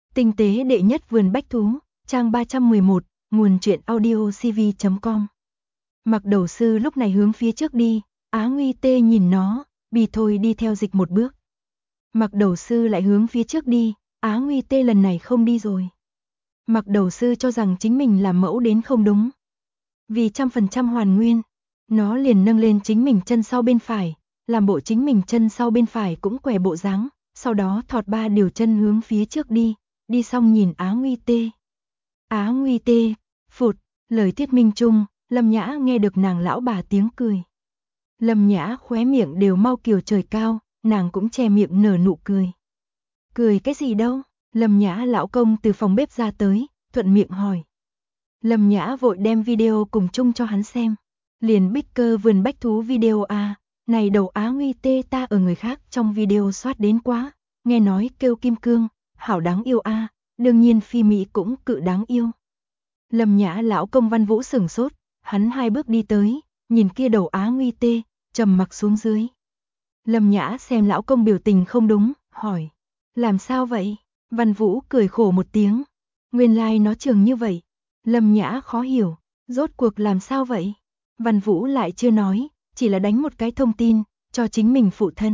Tinh tế đệ nhất vườn bách thú, trang 311, nguồn truyện audio cv.com. Mặc Đầu Sư lúc này hướng phía trước đi, Á Nguy Tê nhìn nó, bì thôi đi theo dịch một bước. Mặc Đầu Sư lại hướng phía trước đi, Á Nguy Tê lần này không đi rồi. Mặc Đầu Sư cho rằng chính mình làm mẫu đến không đúng. Vì 100% hoàn nguyên, nó liền nâng lên chính mình chân sau bên phải, làm bộ chính mình chân sau bên phải cũng què bộ dáng, sau đó thọt 3 điều chân hướng phía trước đi xong nhìn Á Nguy Tê. Á Nguy Tê, phụt, lời thuyết minh chung, Lâm Nhã nghe được nàng lão bà tiếng cười. Lâm Nhã khóe miệng đều mau kiều trời cao, nàng cũng che miệng nở nụ cười. Cười cái gì đâu? Lâm Nhã lão công từ phòng bếp ra tới, thuận miệng hỏi. Lâm Nhã vội đem video cùng chung cho hắn xem. Liền bích cơ vườn bách thú video à, này đầu Á Nguy Tê ta ở người khác trong video soát đến quá, nghe nói kêu kim cương, hảo đáng yêu à, đương nhiên phi mỹ cũng cự đáng yêu. Lâm Nhã lão công Văn Vũ sửng sốt, hắn 2 bước đi tới, nhìn kia đầu Á Nguy Tê, trầm mặc xuống dưới. Lâm Nhã xem lão công biểu tình không đúng, hỏi, làm sao vậy? Văn Vũ cười khổ một tiếng, nguyên lai nó trường như vậy. Lâm Nhã khó hiểu, rốt cuộc làm sao vậy? Văn Vũ lại chưa nói, chỉ là đánh một cái thông tin, cho chính mình phụ thân.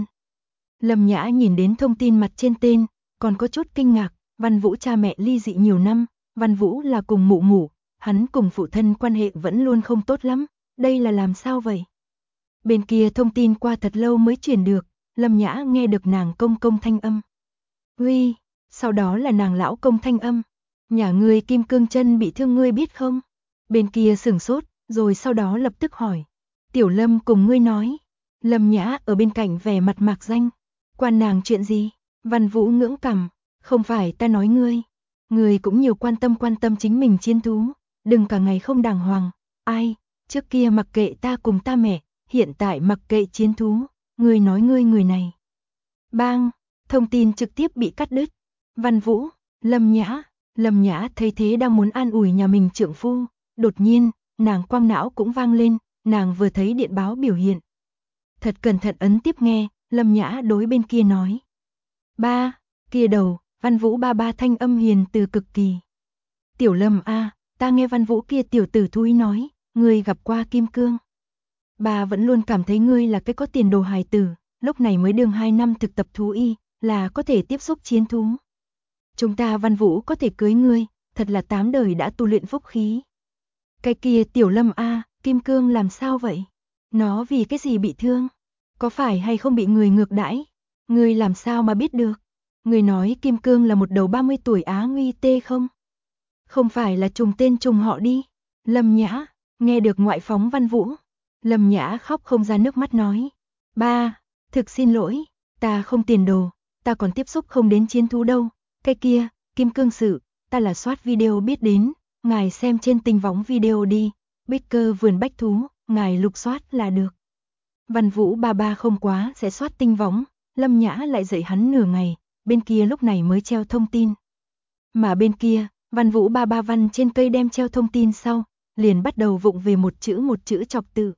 Lâm Nhã nhìn đến thông tin mặt trên tên, còn có chút kinh ngạc, Văn Vũ cha mẹ ly dị nhiều năm, Văn Vũ là cùng mụ mụ, hắn cùng phụ thân quan hệ vẫn luôn không tốt lắm, đây là làm sao vậy? Bên kia thông tin qua thật lâu mới truyền được, Lâm Nhã nghe được nàng công công thanh âm. Uy, sau đó là nàng lão công thanh âm. Nhà ngươi kim cương chân bị thương ngươi biết không? Bên kia sửng sốt, rồi sau đó lập tức hỏi. Tiểu Lâm cùng ngươi nói. Lâm Nhã ở bên cạnh vẻ mặt mạc danh. Quan nàng chuyện gì? Văn Vũ ngưỡng cằm. Không phải ta nói ngươi. Ngươi cũng nhiều quan tâm chính mình chiến thú. Đừng cả ngày không đàng hoàng. Ai? Trước kia mặc kệ ta cùng ta mẹ. Hiện tại mặc kệ chiến thú. Ngươi nói ngươi người này. Bang! Thông tin trực tiếp bị cắt đứt. Văn Vũ, Lâm Nhã thấy thế đang muốn an ủi nhà mình trượng phu, đột nhiên, nàng quang não cũng vang lên, nàng vừa thấy điện báo biểu hiện. Thật cẩn thận ấn tiếp nghe, Lâm Nhã đối bên kia nói. Ba, kia đầu, Văn Vũ ba thanh âm hiền từ cực kỳ. Tiểu Lâm a, ta nghe Văn Vũ kia tiểu tử thúi nói, ngươi gặp qua kim cương. Ba vẫn luôn cảm thấy ngươi là cái có tiền đồ hài tử, lúc này mới đường 2 năm thực tập thú y, là có thể tiếp xúc chiến thú. Chúng ta Văn Vũ có thể cưới ngươi, thật là 8 đời đã tu luyện phúc khí. Cái kia Tiểu Lâm a, kim cương làm sao vậy? Nó vì cái gì bị thương? Có phải hay không bị người ngược đãi? Ngươi làm sao mà biết được? Ngươi nói kim cương là một đầu 30 tuổi Á Nguy Tê không? Không phải là trùng tên trùng họ đi. Lâm Nhã, nghe được ngoại phóng Văn Vũ. Lâm Nhã khóc không ra nước mắt nói. Ba, thực xin lỗi, ta không tiền đồ, ta còn tiếp xúc không đến chiến thú đâu. Cái kia, kim cương sự, ta là soát video biết đến, ngài xem trên tinh võng video đi, bích cơ vườn bách thú, ngài lục soát là được. Văn Vũ ba không quá sẽ soát tinh võng, Lâm Nhã lại dạy hắn nửa ngày, bên kia lúc này mới treo thông tin. Mà bên kia, Văn Vũ ba văn trên cây đem treo thông tin sau, liền bắt đầu vụng về một chữ chọc tự.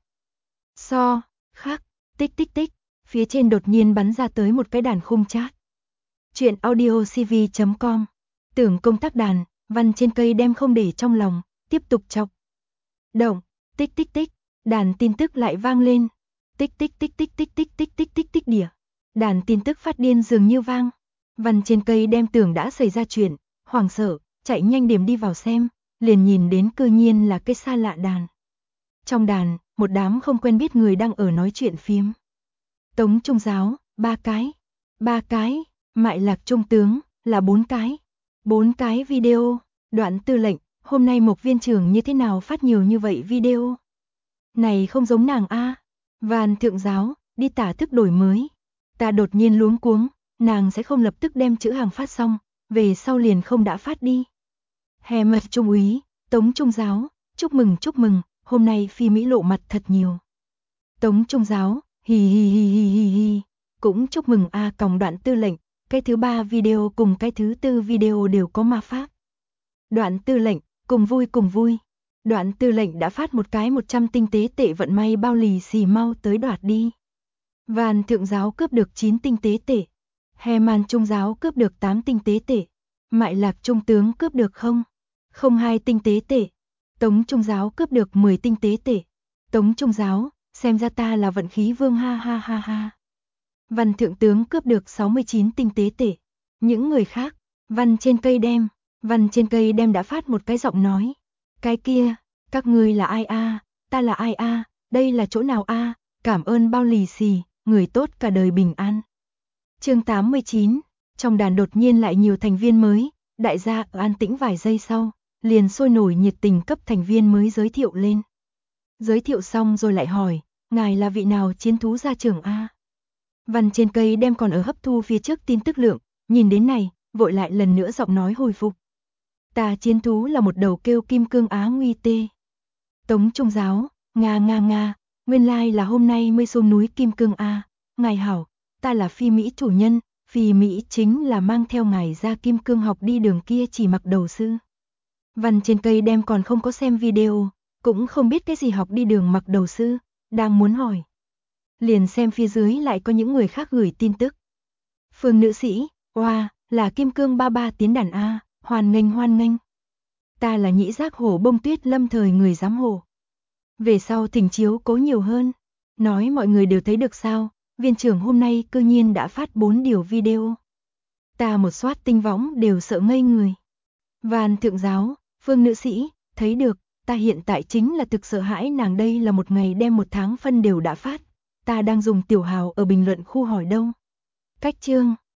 So, khắc, tích tích tích, phía trên đột nhiên bắn ra tới một cái đàn khung chat. Chuyện audio cv.com. Tưởng công tác đàn, văn trên cây đem không để trong lòng, tiếp tục chọc. Động, tích tích tích, đàn tin tức lại vang lên. Tích tích tích tích tích tích tích tích tích tích đỉa. Đàn tin tức phát điên dường như vang. Văn trên cây đem tưởng đã xảy ra chuyện, hoảng sợ, chạy nhanh điểm đi vào xem, liền nhìn đến cư nhiên là cái xa lạ đàn. Trong đàn, một đám không quen biết người đang ở nói chuyện phiếm. Tống Trung Giáo, 3 cái. Mại Lạc Trung Tướng, là 4 cái. 4 cái video, Đoạn Tư lệnh, hôm nay Mộc viên trưởng như thế nào phát nhiều như vậy video? Này không giống nàng a. Vàn Thượng Giáo, đi tả thức đổi mới. Ta đột nhiên luống cuống, nàng sẽ không lập tức đem chữ hàng phát xong, về sau liền không đã phát đi. Hè mật Trung úy, Tống Trung Giáo, chúc mừng, hôm nay phi Mỹ lộ mặt thật nhiều. Tống Trung Giáo, hi. Cũng chúc mừng a còng Đoạn Tư lệnh. Cái thứ 3 video cùng cái thứ 4 video đều có ma pháp. Đoạn Tư lệnh, cùng vui. Đoạn Tư lệnh đã phát một cái 100 tinh tế tệ vận may bao lì xì mau tới đoạt đi. Vàn Thượng Giáo cướp được 9 tinh tế tệ. Hè Màn Trung Giáo cướp được 8 tinh tế tệ. Mại Lạc trung tướng cướp được không? 02 tinh tế tệ. Tống Trung Giáo cướp được 10 tinh tế tệ. Tống Trung Giáo, xem ra ta là vận khí vương ha ha ha ha. Văn Thượng tướng cướp được 69 tinh tế tệ. Những người khác, Văn trên cây đem đã phát một cái giọng nói. Cái kia, các ngươi là ai a? Ta là ai a? Đây là chỗ nào a? Cảm ơn bao lì xì, người tốt cả đời bình an. Chương 89, trong đàn đột nhiên lại nhiều thành viên mới, đại gia an tĩnh vài giây sau, liền sôi nổi nhiệt tình cấp thành viên mới giới thiệu lên. Giới thiệu xong rồi lại hỏi, ngài là vị nào chiến thú gia trưởng a? Văn trên cây đem còn ở hấp thu phía trước tin tức lượng, nhìn đến này, vội lại lần nữa giọng nói hồi phục. Ta chiến thú là một đầu kêu kim cương Á Nguy Tê. Tống Trung Giáo, nga, nguyên lai là hôm nay mới xuống núi kim cương a. Ngài hảo, ta là Phi Mỹ chủ nhân, Phi Mỹ chính là mang theo ngài ra kim cương học đi đường kia chỉ mặc đầu sư. Văn trên cây đem còn không có xem video, cũng không biết cái gì học đi đường mặc đầu sư, đang muốn hỏi. Liền xem phía dưới lại có những người khác gửi tin tức. Phương nữ sĩ, oa, là kim cương ba ba tiến đàn a, hoan nghênh. Ta là Nhĩ Giác Hổ Bông Tuyết Lâm thời người giám hộ. Về sau thỉnh chiếu cố nhiều hơn. Nói mọi người đều thấy được sao, viên trưởng hôm nay cư nhiên đã phát 4 điều video. Ta một soát tinh võng đều sợ ngây người. Văn Thượng Giáo, Phương nữ sĩ, thấy được, ta hiện tại chính là thực sợ hãi nàng đây là một ngày đem 1 tháng phân đều đã phát. Ta đang dùng tiểu hào ở bình luận khu hỏi đâu. Cách chương